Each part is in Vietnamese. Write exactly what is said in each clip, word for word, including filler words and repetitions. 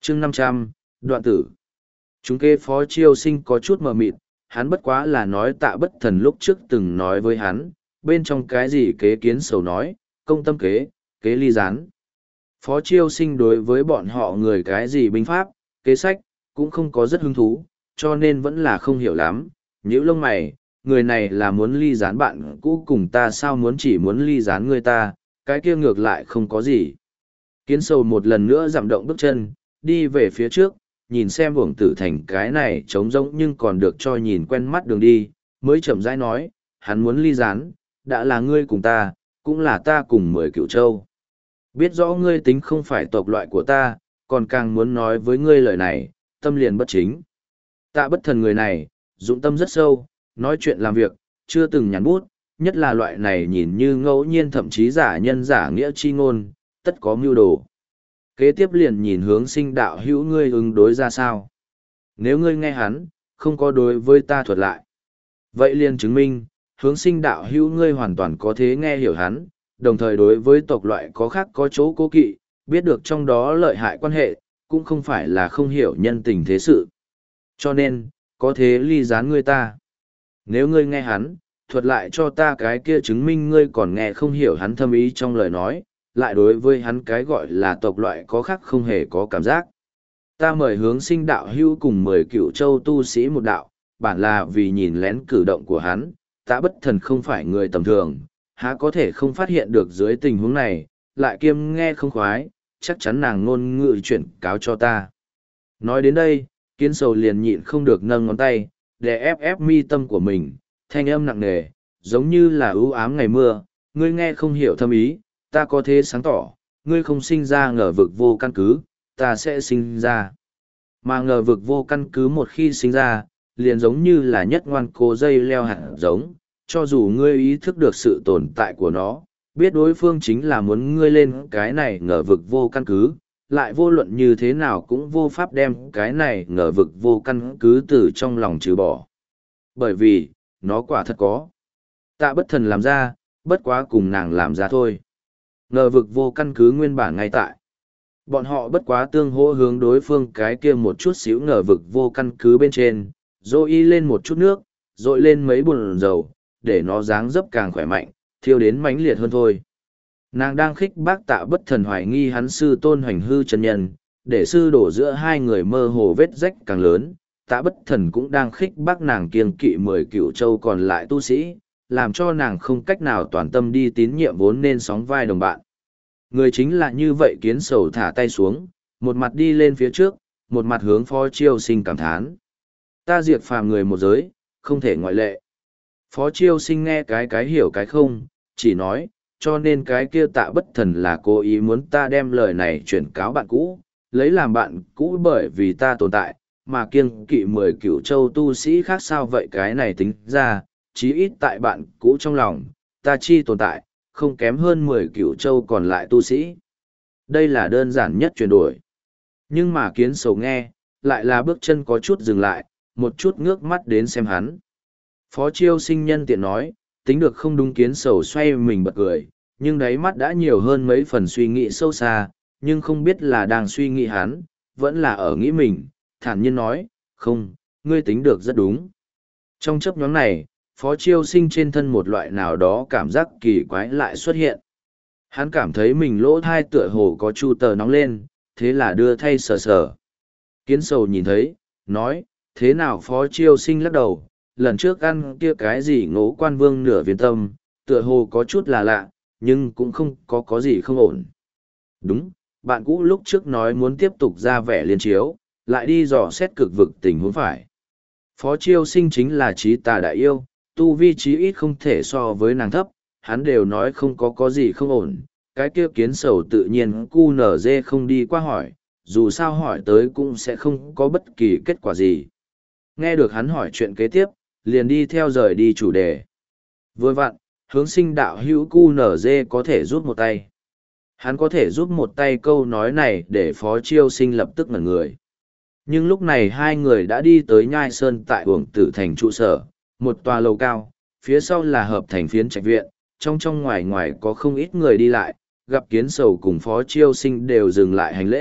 chương năm trăm, đoạn tử. Chúng kế Phó Chiêu Sinh có chút mờ mịt, hắn bất quá là nói Tạ Bất Thần lúc trước từng nói với hắn, bên trong cái gì kế kiến sầu nói, công tâm kế, kế ly gián. Phó Chiêu Sinh đối với bọn họ người cái gì binh pháp, kế sách, cũng không có rất hứng thú, cho nên vẫn là không hiểu lắm. Nhữ lông mày, người này là muốn ly gián bạn cũ cùng ta sao muốn chỉ muốn ly gián người ta, cái kia ngược lại không có gì. Kiến sầu một lần nữa giảm động bước chân, đi về phía trước, nhìn xem uổng tử thành cái này trống rỗng nhưng còn được cho nhìn quen mắt đường đi, mới chậm rãi nói, hắn muốn ly gián, đã là ngươi cùng ta, cũng là ta cùng mười cựu châu. Biết rõ ngươi tính không phải tộc loại của ta, còn càng muốn nói với ngươi lời này, tâm liền bất chính. Tạ Bất Thần người này, dụng tâm rất sâu, nói chuyện làm việc, chưa từng nhắn bút, nhất là loại này nhìn như ngẫu nhiên thậm chí giả nhân giả nghĩa chi ngôn, tất có mưu đồ. Kế tiếp liền nhìn hướng sinh đạo hữu ngươi ứng đối ra sao. Nếu ngươi nghe hắn, không có đối với ta thuật lại. Vậy liền chứng minh, hướng sinh đạo hữu ngươi hoàn toàn có thế nghe hiểu hắn, đồng thời đối với tộc loại có khác có chỗ cố kỵ, biết được trong đó lợi hại quan hệ, cũng không phải là không hiểu nhân tình thế sự. Cho nên, có thế ly gián ngươi ta. Nếu ngươi nghe hắn, thuật lại cho ta cái kia chứng minh ngươi còn nghe không hiểu hắn thâm ý trong lời nói, lại đối với hắn cái gọi là tộc loại có khác không hề có cảm giác. Ta mời hướng sinh đạo hưu cùng mời cựu châu tu sĩ một đạo, bản là vì nhìn lén cử động của hắn, Tạ Bất Thần không phải người tầm thường, há có thể không phát hiện được dưới tình huống này, lại kiêm nghe không khoái, chắc chắn nàng ngôn ngữ chuyển cáo cho ta. Nói đến đây, Kiến sầu liền nhịn không được nâng ngón tay, để ép ép mi tâm của mình, thanh âm nặng nề, giống như là ưu ám ngày mưa, ngươi nghe không hiểu thâm ý, ta có thế sáng tỏ, ngươi không sinh ra ngờ vực vô căn cứ, ta sẽ sinh ra. Mà ngờ vực vô căn cứ một khi sinh ra, liền giống như là nhất ngoan cố dây leo hạt giống, cho dù ngươi ý thức được sự tồn tại của nó, biết đối phương chính là muốn ngươi lên cái này ngờ vực vô căn cứ, lại vô luận như thế nào cũng vô pháp đem cái này ngờ vực vô căn cứ từ trong lòng trừ bỏ. Bởi vì, nó quả thật có. Tạ Bất Thần làm ra, bất quá cùng nàng làm ra thôi. Ngờ vực vô căn cứ nguyên bản ngay tại. Bọn họ bất quá tương hỗ hướng đối phương cái kia một chút xíu ngờ vực vô căn cứ bên trên, rồi y lên một chút nước, rồi lên mấy bùn dầu, để nó dáng dấp càng khỏe mạnh, thiêu đến mãnh liệt hơn thôi. Nàng đang khích bác Tạ Bất Thần hoài nghi hắn sư tôn hoành hư chân nhân, để sư đổ giữa hai người mơ hồ vết rách càng lớn. Tạ Bất Thần cũng đang khích bác nàng kiêng kỵ mười cựu châu còn lại tu sĩ, làm cho nàng không cách nào toàn tâm đi tín nhiệm vốn nên sóng vai đồng bạn. Người chính là như vậy. Kiến sầu thả tay xuống, một mặt đi lên phía trước, một mặt hướng Phó Chiêu Sinh cảm thán. Ta diệt phàm người một giới, không thể ngoại lệ. Phó Chiêu Sinh nghe cái cái hiểu cái không, chỉ nói, cho nên cái kia Tạ Bất Thần là cố ý muốn ta đem lời này chuyển cáo bạn cũ, lấy làm bạn cũ bởi vì ta tồn tại, mà kiêng kỵ mười cửu châu tu sĩ khác sao vậy. Cái này tính ra, chí ít tại bạn cũ trong lòng, ta chi tồn tại, không kém hơn mười cửu châu còn lại tu sĩ. Đây là đơn giản nhất chuyển đổi. Nhưng mà Kiến sầu nghe, lại là bước chân có chút dừng lại, một chút ngước mắt đến xem hắn. Phó Chiêu Sinh nhân tiện nói, tính được không đúng. Kiến sầu xoay mình bật cười, nhưng đáy mắt đã nhiều hơn mấy phần suy nghĩ sâu xa, nhưng không biết là đang suy nghĩ hắn, vẫn là ở nghĩ mình, thản nhiên nói, không, ngươi tính được rất đúng. Trong chấp nhóm này, Phó Chiêu Sinh trên thân một loại nào đó cảm giác kỳ quái lại xuất hiện. Hắn cảm thấy mình lỗ thai tựa hồ có chu tờ nóng lên, thế là đưa thay sờ sờ. Kiến sầu nhìn thấy, nói, thế nào? Phó Chiêu Sinh lắc đầu, lần trước ăn kia cái gì Ngũ Quan Vương nửa viên tâm, tựa hồ có chút là lạ, nhưng cũng không có có gì không ổn. Đúng, bạn cũ lúc trước nói muốn tiếp tục ra vẻ liên chiếu, lại đi dò xét cực vực tình huống phải. Phó Chiêu Sinh chính là trí tà đại yêu, tu vi chí ít không thể so với nàng thấp, hắn đều nói không có có gì không ổn. Cái kia Kiến sầu tự nhiên cu nở dê không đi qua hỏi, dù sao hỏi tới cũng sẽ không có bất kỳ kết quả gì. Nghe được hắn hỏi chuyện kế tiếp, liền đi theo rời đi chủ đề. Vừa vặn, hướng sinh đạo hữu cu nở dê có thể giúp một tay. Hắn có thể giúp một tay câu nói này để Phó Chiêu Sinh lập tức ngẩn người. Nhưng lúc này hai người đã đi tới Nhai Sơn tại Uổng Tử Thành trụ sở, một tòa lầu cao, phía sau là hợp thành phiến trạch viện, trong trong ngoài ngoài có không ít người đi lại, gặp Kiến sầu cùng Phó Chiêu Sinh đều dừng lại hành lễ,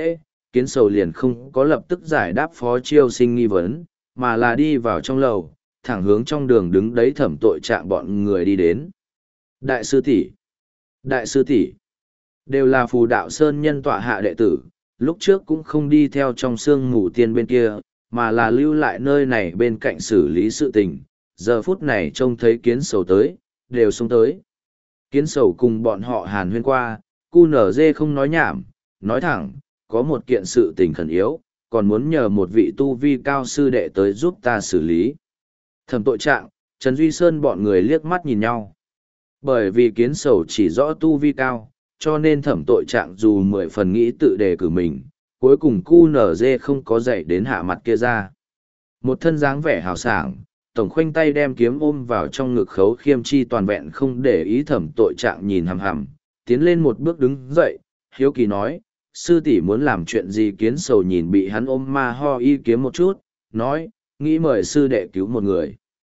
kiến sầu liền không có lập tức giải đáp phó chiêu sinh nghi vấn, mà là đi vào trong lầu, thẳng hướng trong đường đứng đấy thẩm tội trạng bọn người đi đến. Đại sư tỷ, đại sư tỷ, đều là phù đạo sơn nhân tọa hạ đệ tử, lúc trước cũng không đi theo trong sương mù tiên bên kia, mà là lưu lại nơi này bên cạnh xử lý sự tình. Giờ phút này trông thấy kiến sầu tới, đều xuống tới. Kiến sầu cùng bọn họ hàn huyên qua, cu nở dê không nói nhảm, nói thẳng, có một kiện sự tình khẩn yếu, còn muốn nhờ một vị tu vi cao sư đệ tới giúp ta xử lý. Thẩm tội trạng, Trần Duy Sơn bọn người liếc mắt nhìn nhau. Bởi vì kiến sầu chỉ rõ tu vi cao, cho nên thẩm tội trạng dù mười phần nghĩ tự đề cử mình, cuối cùng cu nở dê không có dạy đến hạ mặt kia ra. Một thân dáng vẻ hào sảng, tổng khoanh tay đem kiếm ôm vào trong ngực khấu khiêm chi toàn vẹn không để ý thẩm tội trạng nhìn hằm hằm, tiến lên một bước đứng dậy, hiếu kỳ nói, sư tỷ muốn làm chuyện gì kiến sầu nhìn bị hắn ôm ma ho y kiếm một chút, nói, nghĩ mời sư đệ cứu một người.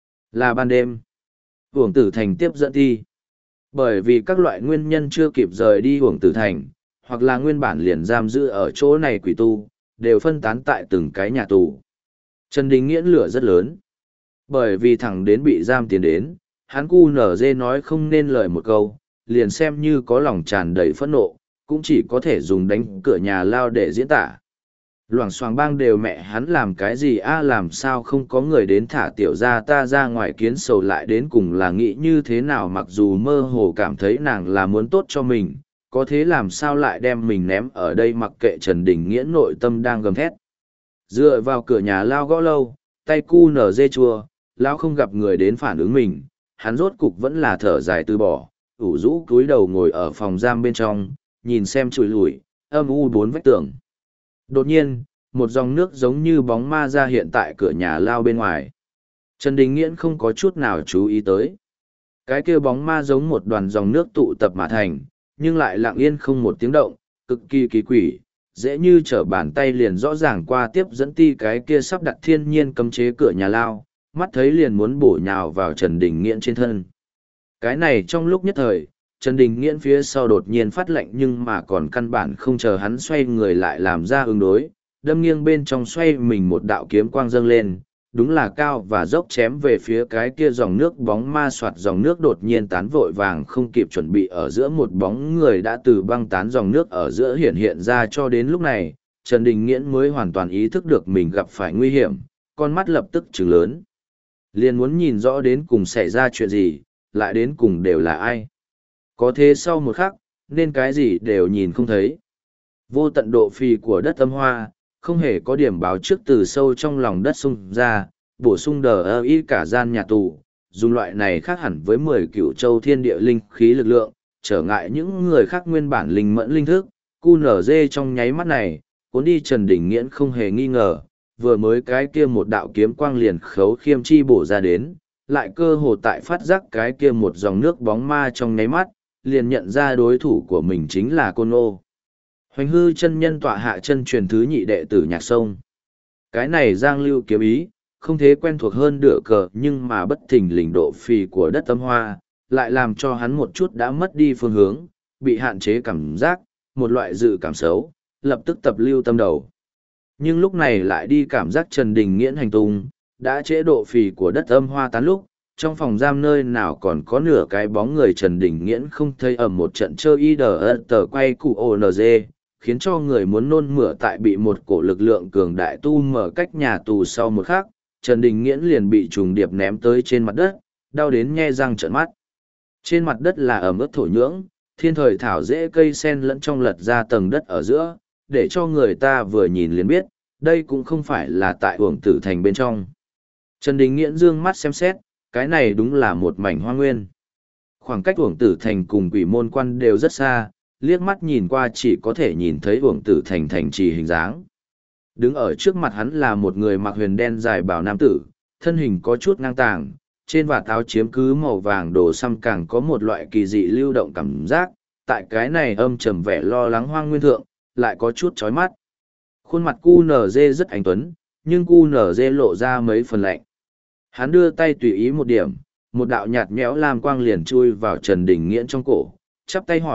Là ban đêm. Uổng Tử Thành tiếp dẫn thi. Bởi vì các loại nguyên nhân chưa kịp rời đi Uổng Tử Thành, hoặc là nguyên bản liền giam giữ ở chỗ này quỷ tu, đều phân tán tại từng cái nhà tù. Trần Đình Nghiễn lửa rất lớn. Bởi vì thẳng đến bị giam tiến đến, hắn cu nở dê nói không nên lời một câu, liền xem như có lòng tràn đầy phẫn nộ, cũng chỉ có thể dùng đánh cửa nhà lao để diễn tả. Loảng xoảng bang đều mẹ hắn làm cái gì a làm sao không có người đến thả tiểu ra ta ra ngoài kiến sầu lại đến cùng là nghĩ như thế nào mặc dù mơ hồ cảm thấy nàng là muốn tốt cho mình, có thế làm sao lại đem mình ném ở đây mặc kệ Trần Đình Nghiễn nội tâm đang gầm thét. Dựa vào cửa nhà lao gõ lâu, tay cu nở dê chua, lao không gặp người đến phản ứng mình, hắn rốt cục vẫn là thở dài từ bỏ, ủ rũ cúi đầu ngồi ở phòng giam bên trong, nhìn xem chùi lùi, âm u bốn vách tường. Đột nhiên, một dòng nước giống như bóng ma ra hiện tại cửa nhà lao bên ngoài. Trần Đình Nghiễn không có chút nào chú ý tới. Cái kia bóng ma giống một đoàn dòng nước tụ tập mà thành, nhưng lại lặng yên không một tiếng động, cực kỳ kỳ quỷ, dễ như trở bàn tay liền rõ ràng qua tiếp dẫn ti cái kia sắp đặt thiên nhiên cấm chế cửa nhà lao, mắt thấy liền muốn bổ nhào vào Trần Đình Nghiễn trên thân. Cái này trong lúc nhất thời, Trần Đình Nghiễn phía sau đột nhiên phát lệnh nhưng mà còn căn bản không chờ hắn xoay người lại làm ra ứng đối, đâm nghiêng bên trong xoay mình một đạo kiếm quang dâng lên, đúng là cao và dốc chém về phía cái kia dòng nước bóng ma soạt dòng nước đột nhiên tán vội vàng không kịp chuẩn bị ở giữa một bóng người đã từ băng tán dòng nước ở giữa hiện hiện ra cho đến lúc này, Trần Đình Nghiễn mới hoàn toàn ý thức được mình gặp phải nguy hiểm, con mắt lập tức trừng lớn. Liền muốn nhìn rõ đến cùng xảy ra chuyện gì, lại đến cùng đều là ai. Có thế sau một khắc, nên cái gì đều nhìn không thấy. Vô tận độ phì của đất âm hoa, không hề có điểm báo trước từ sâu trong lòng đất sung ra, bổ sung đờ ơ y cả gian nhà tù, dùng loại này khác hẳn với mười cựu châu thiên địa linh khí lực lượng, trở ngại những người khác nguyên bản linh mẫn linh thức, cu nở dê trong nháy mắt này, cuốn đi Trần Đình Nghiễn không hề nghi ngờ, vừa mới cái kia một đạo kiếm quang liền khấu khiêm chi bổ ra đến, lại cơ hồ tại phát giác cái kia một dòng nước bóng ma trong nháy mắt, liền nhận ra đối thủ của mình chính là Côn Ô. Hoành hư chân nhân tọa hạ chân truyền thứ nhị đệ tử Nhạc Sông. Cái này giang lưu kiếm ý, không thế quen thuộc hơn đựa cờ nhưng mà bất thình lình độ phì của đất âm hoa, lại làm cho hắn một chút đã mất đi phương hướng, bị hạn chế cảm giác, một loại dự cảm xấu, lập tức tập lưu tâm đầu. Nhưng lúc này lại đi cảm giác Trần Đình Nghiễn hành tung, đã trễ độ phì của đất âm hoa tán lúc, trong phòng giam nơi nào còn có nửa cái bóng người Trần Đình Nghiễn không thấy ở một trận chơi y đờ tờ quay cụ ô nờ dê, khiến cho người muốn nôn mửa tại bị một cổ lực lượng cường đại tu mở cách nhà tù sau một khắc, Trần Đình Nghiễn liền bị trùng điệp ném tới trên mặt đất, đau đến nhe răng trợn mắt. Trên mặt đất là ẩm ướt thổ nhưỡng, thiên thời thảo dễ cây sen lẫn trong lật ra tầng đất ở giữa, để cho người ta vừa nhìn liền biết, đây cũng không phải là tại Uổng Tử Thành bên trong. Trần Đình Nghiễn dương mắt xem xét, cái này đúng là một mảnh hoa nguyên. Khoảng cách Uổng Tử Thành cùng Quỷ Môn Quan đều rất xa, liếc mắt nhìn qua chỉ có thể nhìn thấy Uổng Tử Thành thành trì hình dáng. Đứng ở trước mặt hắn là một người mặc huyền đen dài bào nam tử, thân hình có chút ngang tàng, trên vạt áo chiếm cứ màu vàng đồ xăm càng có một loại kỳ dị lưu động cảm giác, tại cái này âm trầm vẻ lo lắng hoang nguyên thượng, lại có chút chói mắt. Khuôn mặt cu nở dê rất anh tuấn, nhưng cu nở dê lộ ra mấy phần lạnh. Hắn đưa tay tùy ý một điểm, một đạo nhạt nhẽo lam quang liền chui vào Trần Đình Nghiễn trong cổ, chắp tay hỏi,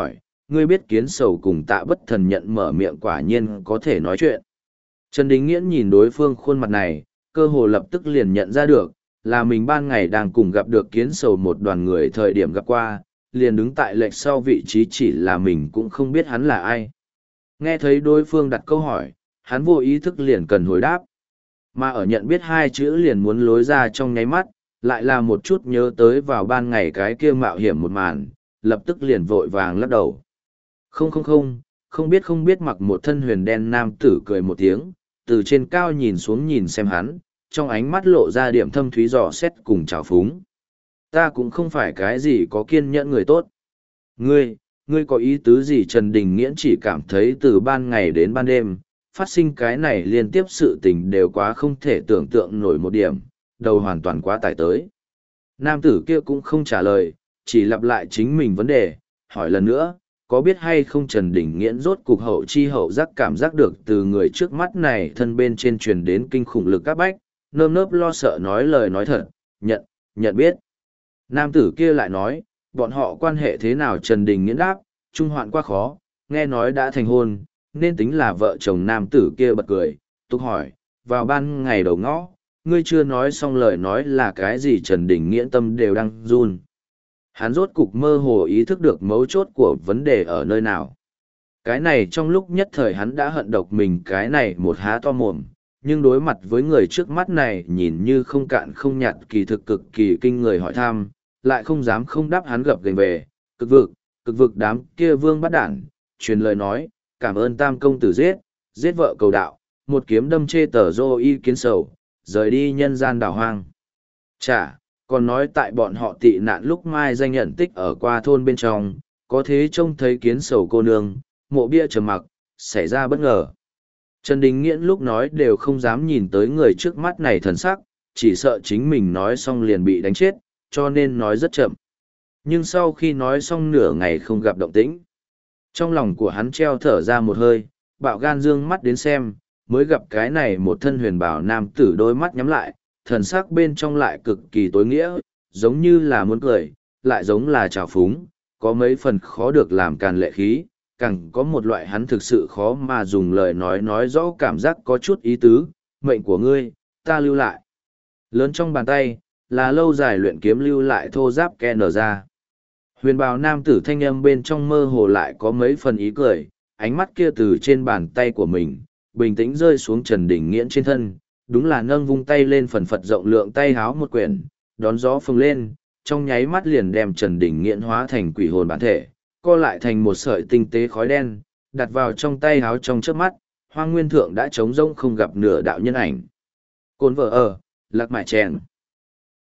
ngươi biết kiến sầu cùng tạ bất thần nhận mở miệng quả nhiên có thể nói chuyện. Trần Đình Nghiễn nhìn đối phương khuôn mặt này, cơ hồ lập tức liền nhận ra được, là mình ban ngày đang cùng gặp được kiến sầu một đoàn người thời điểm gặp qua, liền đứng tại lệch sau vị trí chỉ là mình cũng không biết hắn là ai. Nghe thấy đối phương đặt câu hỏi, hắn vô ý thức liền cần hồi đáp. Mà ở nhận biết hai chữ liền muốn lối ra trong nháy mắt, lại là một chút nhớ tới vào ban ngày cái kia mạo hiểm một màn, lập tức liền vội vàng lắc đầu. Không không không, không biết không biết mặc một thân huyền đen nam tử cười một tiếng, từ trên cao nhìn xuống nhìn xem hắn, trong ánh mắt lộ ra điểm thâm thúy dò xét cùng trào phúng. Ta cũng không phải cái gì có kiên nhẫn người tốt. Ngươi, ngươi có ý tứ gì? Trần Đình Nghiễn chỉ cảm thấy từ ban ngày đến ban đêm, phát sinh cái này liên tiếp sự tình đều quá không thể tưởng tượng nổi một điểm, đầu hoàn toàn quá tải tới. Nam tử kia cũng không trả lời, chỉ lặp lại chính mình vấn đề, hỏi lần nữa, có biết hay không Trần Đình Nghiễn rốt cục hậu chi hậu giác cảm giác được từ người trước mắt này thân bên trên truyền đến kinh khủng lực các bách, nơm nớp lo sợ nói lời nói thật, nhận, nhận biết. Nam tử kia lại nói, bọn họ quan hệ thế nào? Trần Đình Nghiễn đáp, trung hoạn quá khó, nghe nói đã thành hôn, nên tính là vợ chồng. Nam tử kia bật cười, tục hỏi, vào ban ngày đầu ngõ, ngươi chưa nói xong lời nói là cái gì? Trần Đình Nghiễn tâm đều đang run. Hắn rốt cục mơ hồ ý thức được mấu chốt của vấn đề ở nơi nào. Cái này trong lúc nhất thời hắn đã hận độc mình cái này một há to mồm, nhưng đối mặt với người trước mắt này nhìn như không cạn không nhạt kỳ thực cực kỳ kinh người hỏi thăm, lại không dám không đáp. Hắn gập gành về, cực vực, cực vực đám kia vương bắt đản, truyền lời nói, cảm ơn tam công tử giết, giết vợ cầu đạo, một kiếm đâm chê tờ dô y kiến sầu, rời đi nhân gian đảo hoang. Chả, còn nói tại bọn họ tị nạn lúc mai danh nhận tích ở qua thôn bên trong, có thế trông thấy kiến sầu cô nương, mộ bia trầm mặc, xảy ra bất ngờ. Trần Đình Nghiễn lúc nói đều không dám nhìn tới người trước mắt này thần sắc, chỉ sợ chính mình nói xong liền bị đánh chết, cho nên nói rất chậm. Nhưng sau khi nói xong nửa ngày không gặp động tĩnh, trong lòng của hắn treo thở ra một hơi, bạo gan dương mắt đến xem, mới gặp cái này một thân huyền bảo nam tử đôi mắt nhắm lại, thần sắc bên trong lại cực kỳ tối nghĩa, giống như là muốn cười, lại giống là trào phúng, có mấy phần khó được làm càn lệ khí, càng có một loại hắn thực sự khó mà dùng lời nói nói rõ cảm giác có chút ý tứ, mệnh của ngươi, ta lưu lại. Lớn trong bàn tay, là lâu dài luyện kiếm lưu lại thô giáp ke nở ra. Huyền bào nam tử thanh âm bên trong mơ hồ lại có mấy phần ý cười, ánh mắt kia từ trên bàn tay của mình, bình tĩnh rơi xuống Trần Đình Nghiễn trên thân, đúng là nâng vung tay lên phần phật rộng lượng tay háo một quyển, đón gió phồng lên, trong nháy mắt liền đem Trần Đình Nghiễn hóa thành quỷ hồn bản thể, co lại thành một sợi tinh tế khói đen, đặt vào trong tay háo. Trong chớp mắt, Hoang Nguyên Thượng đã trống rỗng không gặp nửa đạo nhân ảnh. Cồn vợ ở, lạc mại chèn.